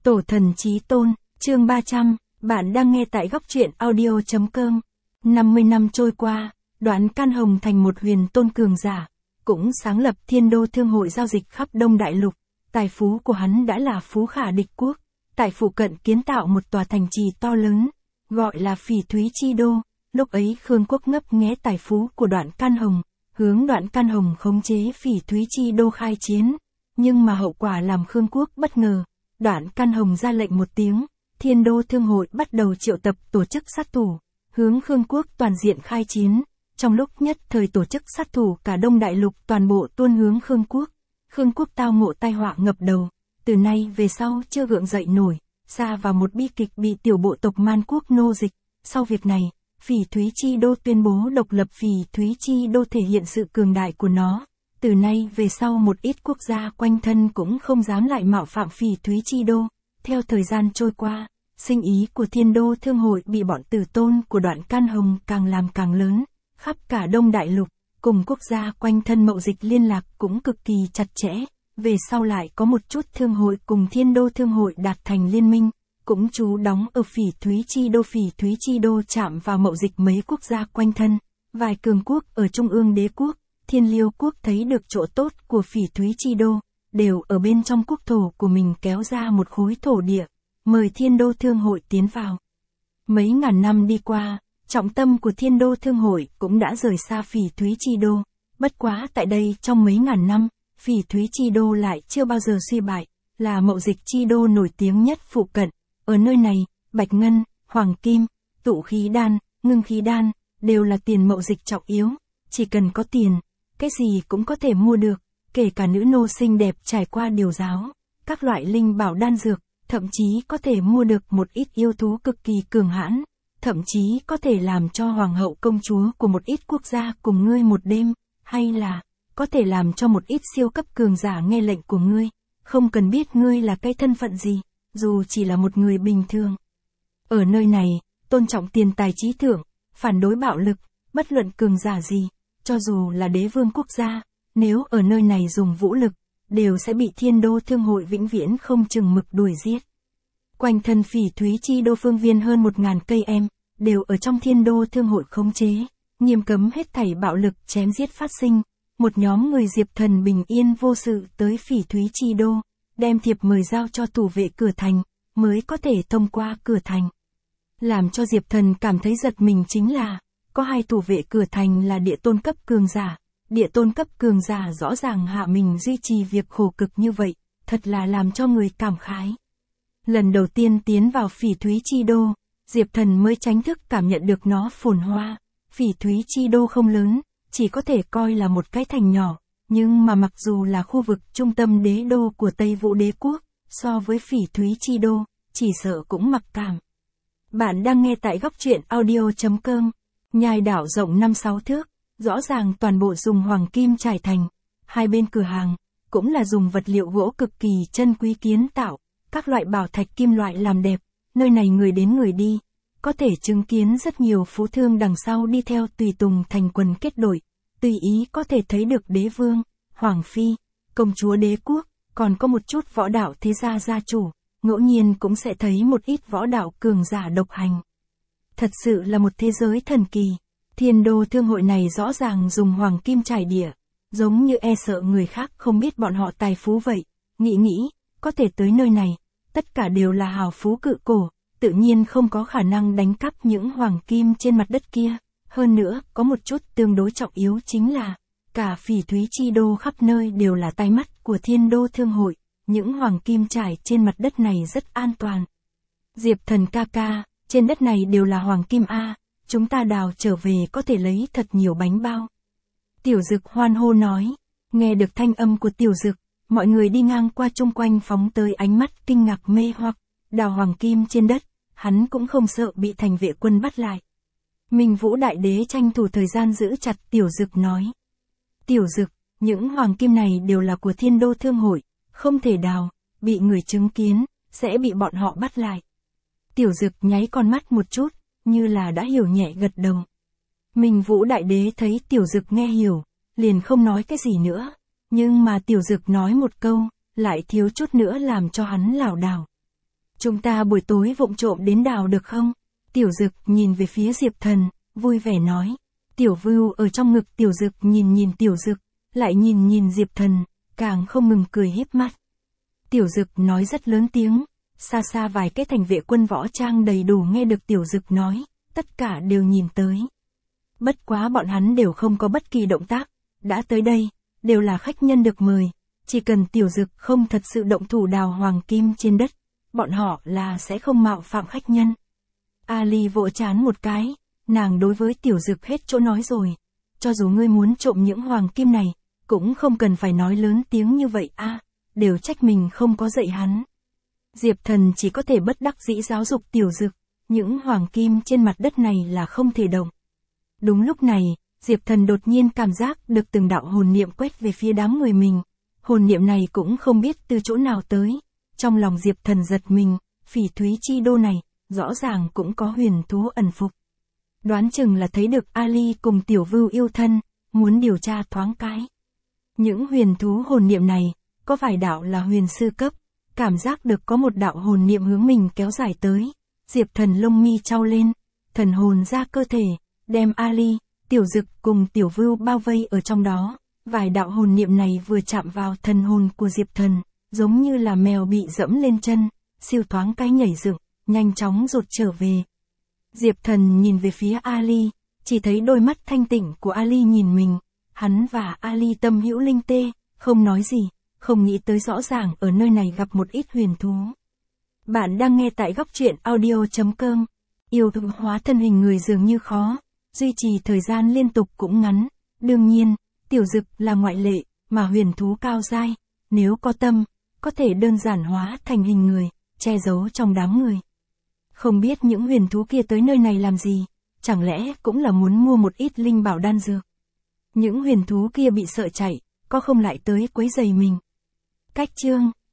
Tổ thần chí tôn, chương 300, bạn đang nghe tại góc truyện audio.com. 50 năm trôi qua, Đoạn Can Hồng thành một huyền tôn cường giả, cũng sáng lập Thiên Đô Thương hội giao dịch khắp Đông Đại Lục. Tài phú của hắn đã là phú khả địch quốc, tại phụ cận kiến tạo một tòa thành trì to lớn, gọi là Phỉ Thúy Chi Đô. Lúc ấy Khương Quốc ngấp nghé tài phú của Đoạn Can Hồng, hướng Đoạn Can Hồng khống chế Phỉ Thúy Chi Đô khai chiến. Nhưng mà hậu quả làm Khương Quốc bất ngờ. Đoạn Can Hồng ra lệnh một tiếng, Thiên Đô Thương hội bắt đầu triệu tập tổ chức sát thủ, hướng Khương Quốc toàn diện khai chiến. Trong lúc nhất thời tổ chức sát thủ cả Đông Đại Lục toàn bộ tuôn hướng Khương Quốc. Khương Quốc tao ngộ tai họa ngập đầu, từ nay về sau chưa gượng dậy nổi, xa vào một bi kịch bị tiểu bộ tộc Man Quốc nô dịch. Sau việc này, Phỉ Thúy Chi Đô tuyên bố độc lập. Phỉ Thúy Chi Đô thể hiện sự cường đại của nó. Từ nay về sau một ít quốc gia quanh thân cũng không dám lại mạo phạm Phỉ Thúy Chi Đô. Theo thời gian trôi qua, sinh ý của Thiên Đô Thương hội bị bọn tử tôn của Đoạn Can Hồng càng làm càng lớn, khắp cả Đông Đại Lục, cùng quốc gia quanh thân mậu dịch liên lạc cũng cực kỳ chặt chẽ. Về sau lại có một chút thương hội cùng Thiên Đô Thương hội đạt thành liên minh, cũng trú đóng ở Phỉ Thúy Chi Đô. Phỉ Thúy Chi Đô chạm vào mậu dịch mấy quốc gia quanh thân, vài cường quốc ở Trung ương Đế quốc, Thiên Liêu quốc thấy được chỗ tốt của Phỉ Thúy Chi Đô, đều ở bên trong quốc thổ của mình kéo ra một khối thổ địa, mời Thiên Đô Thương hội tiến vào. Mấy ngàn năm đi qua, trọng tâm của Thiên Đô Thương hội cũng đã rời xa Phỉ Thúy Chi Đô. Bất quá tại đây trong mấy ngàn năm, Phỉ Thúy Chi Đô lại chưa bao giờ suy bại, là mậu dịch chi đô nổi tiếng nhất phụ cận. Ở nơi này, bạch ngân, hoàng kim, tụ khí đan, ngưng khí đan, đều là tiền mậu dịch trọng yếu. Chỉ cần có tiền, cái gì cũng có thể mua được, kể cả nữ nô xinh đẹp trải qua điều giáo, các loại linh bảo đan dược, thậm chí có thể mua được một ít yêu thú cực kỳ cường hãn, thậm chí có thể làm cho hoàng hậu công chúa của một ít quốc gia cùng ngươi một đêm, hay là có thể làm cho một ít siêu cấp cường giả nghe lệnh của ngươi, không cần biết ngươi là cái thân phận gì, dù chỉ là một người bình thường. Ở nơi này, tôn trọng tiền tài trí thượng, phản đối bạo lực, bất luận cường giả gì, cho dù là đế vương quốc gia, nếu ở nơi này dùng vũ lực, đều sẽ bị Thiên Đô Thương hội vĩnh viễn không chừng mực đuổi giết. Quanh thân Phỉ Thúy Chi Đô phương viên hơn 1000 cây em, đều ở trong Thiên Đô Thương hội khống chế, nghiêm cấm hết thảy bạo lực chém giết phát sinh. Một nhóm người Diệp Thần bình yên vô sự tới Phỉ Thúy Chi Đô, đem thiệp mời giao cho thủ vệ cửa thành, mới có thể thông qua cửa thành. Làm cho Diệp Thần cảm thấy giật mình chính là, có hai thủ vệ cửa thành là địa tôn cấp cường giả. Địa tôn cấp cường giả rõ ràng hạ mình duy trì việc khổ cực như vậy, thật là làm cho người cảm khái. Lần đầu tiên tiến vào Phỉ Thúy Chi Đô, Diệp Thần mới chính thức cảm nhận được nó phồn hoa. Phỉ Thúy Chi Đô không lớn, chỉ có thể coi là một cái thành nhỏ, nhưng mà mặc dù là khu vực trung tâm đế đô của Tây Vũ Đế quốc, so với Phỉ Thúy Chi Đô, chỉ sợ cũng mặc cảm. Bạn đang nghe tại góc truyện audio.com. Nhai đảo rộng 5-6 thước, rõ ràng toàn bộ dùng hoàng kim trải thành. Hai bên cửa hàng, cũng là dùng vật liệu gỗ cực kỳ chân quý kiến tạo, các loại bảo thạch kim loại làm đẹp. Nơi này người đến người đi, có thể chứng kiến rất nhiều phú thương đằng sau đi theo tùy tùng thành quần kết đội, tùy ý có thể thấy được đế vương, hoàng phi, công chúa đế quốc, còn có một chút võ đạo thế gia gia chủ, ngẫu nhiên cũng sẽ thấy một ít võ đạo cường giả độc hành. Thật sự là một thế giới thần kỳ. Thiên Đô Thương hội này rõ ràng dùng hoàng kim trải địa, giống như e sợ người khác không biết bọn họ tài phú vậy. Nghĩ, có thể tới nơi này, tất cả đều là hào phú cự cổ, tự nhiên không có khả năng đánh cắp những hoàng kim trên mặt đất kia. Hơn nữa, có một chút tương đối trọng yếu chính là, cả Phỉ Thúy Chi Đô khắp nơi đều là tai mắt của Thiên Đô Thương hội, những hoàng kim trải trên mặt đất này rất an toàn. Diệp Thần ca ca, trên đất này đều là hoàng kim a, chúng ta đào trở về có thể lấy thật nhiều bánh bao. Tiểu Dực hoan hô nói, nghe được thanh âm của Tiểu Dực, mọi người đi ngang qua chung quanh phóng tới ánh mắt kinh ngạc mê hoặc, đào hoàng kim trên đất, hắn cũng không sợ bị thành vệ quân bắt lại. Minh Vũ Đại Đế tranh thủ thời gian giữ chặt Tiểu Dực nói. Tiểu Dực, những hoàng kim này đều là của Thiên Đô Thương hội, không thể đào, bị người chứng kiến, sẽ bị bọn họ bắt lại. Tiểu Dực nháy con mắt một chút, như là đã hiểu nhẹ gật đầu. Minh Vũ Đại Đế thấy Tiểu Dực nghe hiểu, liền không nói cái gì nữa, nhưng mà Tiểu Dực nói một câu, lại thiếu chút nữa làm cho hắn lảo đảo. Chúng ta buổi tối vụng trộm đến đào được không? Tiểu Dực nhìn về phía Diệp Thần, vui vẻ nói. Tiểu Vưu ở trong ngực Tiểu Dực nhìn Tiểu Dực, lại nhìn Diệp Thần, càng không ngừng cười híp mắt. Tiểu Dực nói rất lớn tiếng, xa xa vài cái thành vệ quân võ trang đầy đủ nghe được Tiểu Dực nói, tất cả đều nhìn tới. Bất quá bọn hắn đều không có bất kỳ động tác, đã tới đây, đều là khách nhân được mời, chỉ cần Tiểu Dực không thật sự động thủ đào hoàng kim trên đất, bọn họ là sẽ không mạo phạm khách nhân. Ali vỗ trán một cái, nàng đối với Tiểu Dực hết chỗ nói rồi, cho dù ngươi muốn trộm những hoàng kim này, cũng không cần phải nói lớn tiếng như vậy a, đều trách mình không có dạy hắn. Diệp Thần chỉ có thể bất đắc dĩ giáo dục Tiểu Dực, những hoàng kim trên mặt đất này là không thể động. Đúng lúc này, Diệp Thần đột nhiên cảm giác được từng đạo hồn niệm quét về phía đám người mình, hồn niệm này cũng không biết từ chỗ nào tới, trong lòng Diệp Thần giật mình, Phỉ Thúy Chi Đô này, rõ ràng cũng có huyền thú ẩn phục. Đoán chừng là thấy được Ali cùng Tiểu Vưu yêu thân, muốn điều tra thoáng cái. Những huyền thú hồn niệm này, có vài đạo là huyền sư cấp, cảm giác được có một đạo hồn niệm hướng mình kéo dài tới, Diệp Thần lông mi chau lên, thần hồn ra cơ thể, đem Ali, Tiểu Dực cùng Tiểu Vưu bao vây ở trong đó, vài đạo hồn niệm này vừa chạm vào thần hồn của Diệp Thần, giống như là mèo bị dẫm lên chân, siêu thoáng cái nhảy dựng, nhanh chóng rụt trở về. Diệp Thần nhìn về phía Ali, chỉ thấy đôi mắt thanh tịnh của Ali nhìn mình, hắn và Ali tâm hữu linh tê, không nói gì, không nghĩ tới rõ ràng ở nơi này gặp một ít huyền thú. Bạn đang nghe tại góc truyện audio.com. Yêu thực hóa thân hình người dường như khó, duy trì thời gian liên tục cũng ngắn, đương nhiên, Tiểu Dực là ngoại lệ, mà huyền thú cao giai, nếu có tâm, có thể đơn giản hóa thành hình người, che giấu trong đám người. Không biết những huyền thú kia tới nơi này làm gì, chẳng lẽ cũng là muốn mua một ít linh bảo đan dược. Những huyền thú kia bị sợ chạy, có không lại tới quấy rầy mình. Cách chương